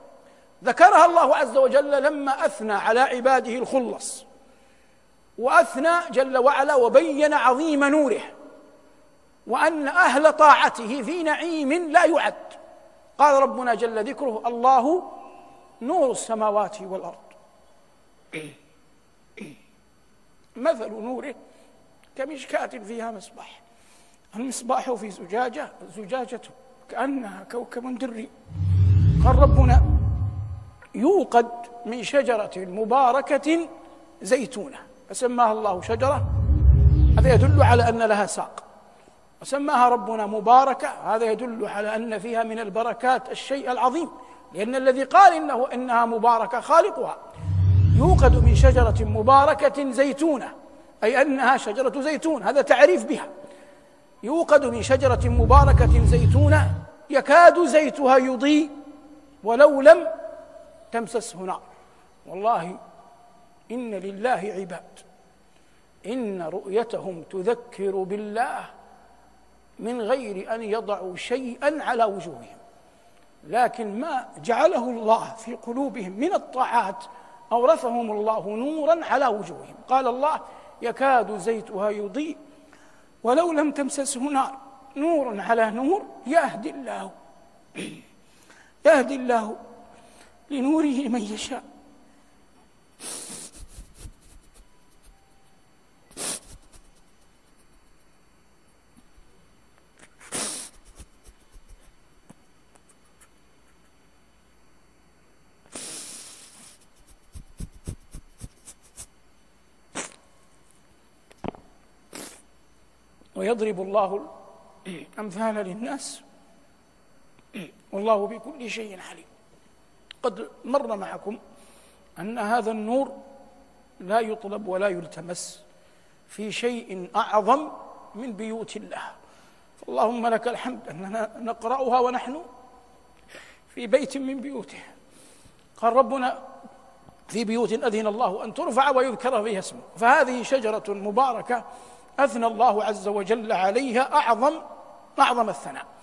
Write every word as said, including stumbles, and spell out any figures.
ذكرها الله عز وجل لما أثنى على عباده الخلص، وأثنى جل وعلا وبين عظيم نوره، وأن أهل طاعته في نعيم لا يعد. قال ربنا جل ذكره: الله نور السماوات والأرض، مثل نوره كمشكاة فيها مصباح، المصباح في زجاجة، الزجاجة كأنها كوكب دري. قال ربنا: يوقد من شجرة مباركة زيتونة، فسماها الله شجرة، هذا يدل على أن لها ساق، وسماها ربنا مباركة، هذا يدل على أن فيها من البركات الشيء العظيم، لأن الذي قال إنه إنها مباركة خالقها. يوقد من شجرة مباركة زيتونة، أي أنها شجرة زيتون، هذا تعريف بها. يوقد من شجرة مباركة زيتونة يكاد زيتها يضيء ولو لم تمسسه نار. والله إن لله عباد إن رؤيتهم تذكر بالله من غير أن يضعوا شيئا على وجوههم، لكن ما جعله الله في قلوبهم من الطاعات أورثهم الله نورا على وجوههم. قال الله: يكاد زيتها يضيء ولو لم تمسسه نار، نور على نور، يهدي الله يهدي الله لنوره من يشاء. ويضرب الله الأمثال للناس والله بكل شيء عليم. قد مر معكم أن هذا النور لا يطلب ولا يلتمس في شيء أعظم من بيوت الله، فاللهم لك الحمد أننا نقرأها ونحن في بيت من بيوته. قال ربنا: في بيوت أذن الله أن ترفع ويذكر فيها اسمه. فهذه شجرة مباركة أثنى الله عز وجل عليها أعظم أعظم الثناء.